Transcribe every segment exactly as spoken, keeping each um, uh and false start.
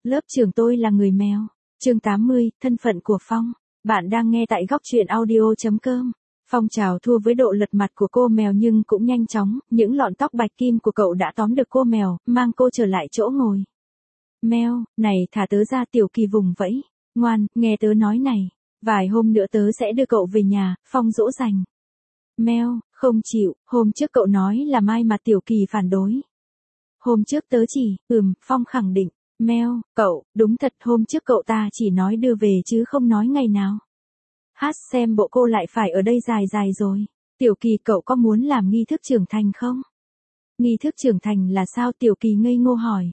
Lớp trưởng tôi là người mèo. Chương tám mươi, thân phận của Phong. Bạn đang nghe tại góc truyện audio chấm com. Phong chào thua với độ lật mặt của cô mèo nhưng cũng nhanh chóng, những lọn tóc bạch kim của cậu đã tóm được cô mèo, mang cô trở lại chỗ ngồi. Mèo, này thả tớ ra. Tiểu Kỳ vùng vẫy. Ngoan, nghe tớ nói này. Vài hôm nữa tớ sẽ đưa cậu về nhà, Phong dỗ dành. Mèo, không chịu, hôm trước cậu nói là mai mà. Tiểu Kỳ phản đối. Hôm trước tớ chỉ, ừm, Phong khẳng định. Mèo, cậu, đúng thật hôm trước cậu ta chỉ nói đưa về chứ không nói ngày nào. Hát xem bộ cô lại phải ở đây dài dài rồi. Tiểu Kỳ cậu có muốn làm nghi thức trưởng thành không? Nghi thức trưởng thành là sao? Tiểu Kỳ ngây ngô hỏi.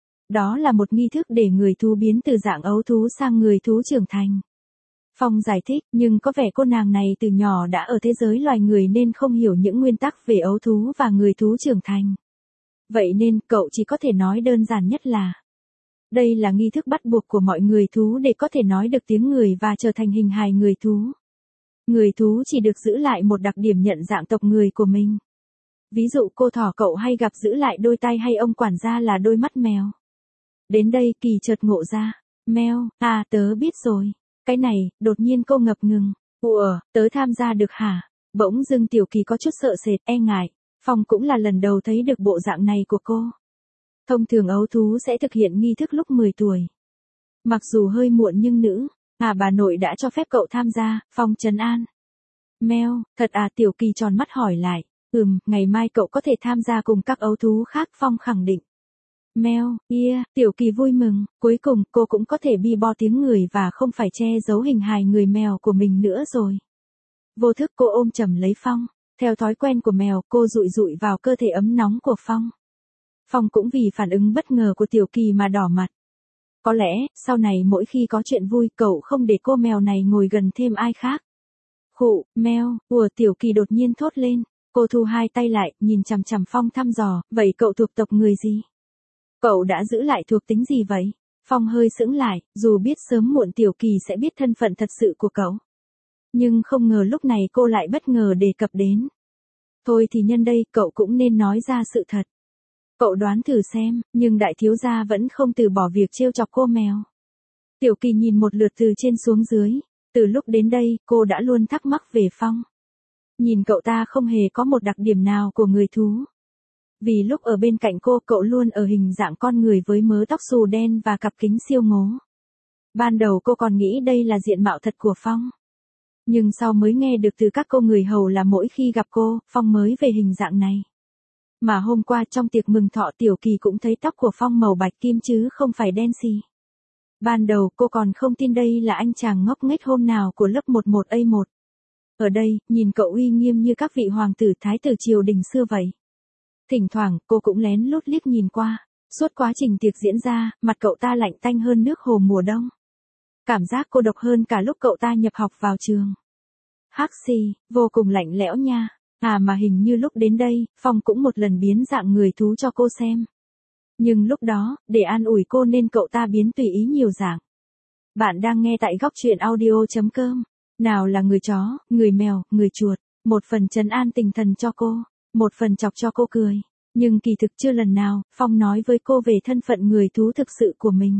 Đó là một nghi thức để người thú biến từ dạng ấu thú sang người thú trưởng thành. Phong giải thích, nhưng có vẻ cô nàng này từ nhỏ đã ở thế giới loài người nên không hiểu những nguyên tắc về ấu thú và người thú trưởng thành. Vậy nên cậu chỉ có thể nói đơn giản nhất là đây là nghi thức bắt buộc của mọi người thú để có thể nói được tiếng người và trở thành hình hài người thú. Người thú chỉ được giữ lại một đặc điểm nhận dạng tộc người của mình. Ví dụ cô thỏ cậu hay gặp giữ lại đôi tay hay ông quản gia là đôi mắt mèo. Đến đây Kỳ chợt ngộ ra. Mèo, à tớ biết rồi. Cái này, đột nhiên cô ngập ngừng. Ủa, tớ tham gia được hả? Bỗng dưng Tiểu Kỳ có chút sợ sệt, e ngại. Phong cũng là lần đầu thấy được bộ dạng này của cô. Thông thường ấu thú sẽ thực hiện nghi thức lúc mười tuổi. Mặc dù hơi muộn nhưng nữ, à bà nội đã cho phép cậu tham gia, Phong trấn an. Mèo, thật à? Tiểu Kỳ tròn mắt hỏi lại. Ừm, ngày mai cậu có thể tham gia cùng các ấu thú khác, Phong khẳng định. Mèo, yeah, Tiểu Kỳ vui mừng, cuối cùng cô cũng có thể bi bo tiếng người và không phải che giấu hình hài người mèo của mình nữa rồi. Vô thức cô ôm chầm lấy Phong, theo thói quen của mèo cô dụi dụi vào cơ thể ấm nóng của Phong. Phong cũng vì phản ứng bất ngờ của Tiểu Kỳ mà đỏ mặt. Có lẽ, sau này mỗi khi có chuyện vui cậu không để cô mèo này ngồi gần thêm ai khác. Khụ, mèo, ùa Tiểu Kỳ đột nhiên thốt lên, cô thu hai tay lại, nhìn chằm chằm Phong thăm dò, vậy cậu thuộc tộc người gì? Cậu đã giữ lại thuộc tính gì vậy? Phong hơi sững lại, dù biết sớm muộn Tiểu Kỳ sẽ biết thân phận thật sự của cậu. Nhưng không ngờ lúc này cô lại bất ngờ đề cập đến. Thôi thì nhân đây cậu cũng nên nói ra sự thật. Cậu đoán thử xem, nhưng đại thiếu gia vẫn không từ bỏ việc trêu chọc cô mèo. Tiểu Kỳ nhìn một lượt từ trên xuống dưới, từ lúc đến đây cô đã luôn thắc mắc về Phong. Nhìn cậu ta không hề có một đặc điểm nào của người thú. Vì lúc ở bên cạnh cô cậu luôn ở hình dạng con người với mớ tóc xù đen và cặp kính siêu ngố. Ban đầu cô còn nghĩ đây là diện mạo thật của Phong. Nhưng sau mới nghe được từ các cô người hầu là mỗi khi gặp cô, Phong mới về hình dạng này. Mà hôm qua trong tiệc mừng thọ Tiểu Kỳ cũng thấy tóc của Phong màu bạch kim chứ không phải đen xì. Ban đầu cô còn không tin đây là anh chàng ngốc nghếch hôm nào của lớp mười một A một. Ở đây, nhìn cậu uy nghiêm như các vị hoàng tử thái tử triều đình xưa vậy. Thỉnh thoảng cô cũng lén lút liếc nhìn qua. Suốt quá trình tiệc diễn ra, mặt cậu ta lạnh tanh hơn nước hồ mùa đông. Cảm giác cô độc hơn cả lúc cậu ta nhập học vào trường. Hắc xì, vô cùng lạnh lẽo nha. À mà hình như lúc đến đây, Phong cũng một lần biến dạng người thú cho cô xem. Nhưng lúc đó, để an ủi cô nên cậu ta biến tùy ý nhiều dạng. Bạn đang nghe tại góc truyện audio chấm com. Nào là người chó, người mèo, người chuột. Một phần trấn an tinh thần cho cô, một phần chọc cho cô cười. Nhưng kỳ thực chưa lần nào, Phong nói với cô về thân phận người thú thực sự của mình.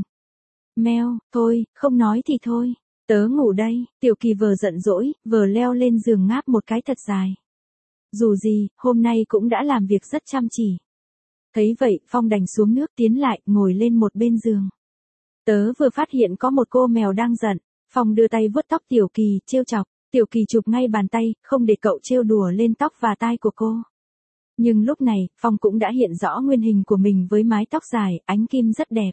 Mèo, thôi, không nói thì thôi. Tớ ngủ đây. Tiểu Kỳ vừa giận dỗi, vừa leo lên giường ngáp một cái thật dài. Dù gì, hôm nay cũng đã làm việc rất chăm chỉ. Thấy vậy, Phong đành xuống nước tiến lại, ngồi lên một bên giường. Tớ vừa phát hiện có một cô mèo đang giận. Phong đưa tay vuốt tóc Tiểu Kỳ, trêu chọc. Tiểu Kỳ chụp ngay bàn tay, không để cậu trêu đùa lên tóc và tai của cô. Nhưng lúc này, Phong cũng đã hiện rõ nguyên hình của mình với mái tóc dài, ánh kim rất đẹp.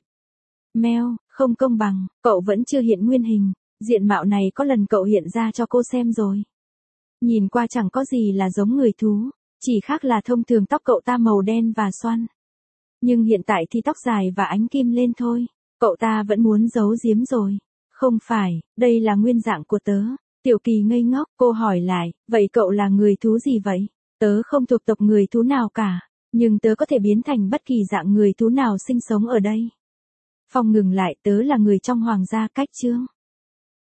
Mèo, không công bằng, cậu vẫn chưa hiện nguyên hình. Diện mạo này có lần cậu hiện ra cho cô xem rồi. Nhìn qua chẳng có gì là giống người thú, chỉ khác là thông thường tóc cậu ta màu đen và xoăn. Nhưng hiện tại thì tóc dài và ánh kim lên thôi, cậu ta vẫn muốn giấu giếm rồi. Không phải, đây là nguyên dạng của tớ. Tiểu Kỳ ngây ngốc, cô hỏi lại, vậy cậu là người thú gì vậy? Tớ không thuộc tộc người thú nào cả, nhưng tớ có thể biến thành bất kỳ dạng người thú nào sinh sống ở đây. Phong ngừng lại, tớ là người trong hoàng gia Cách Trương.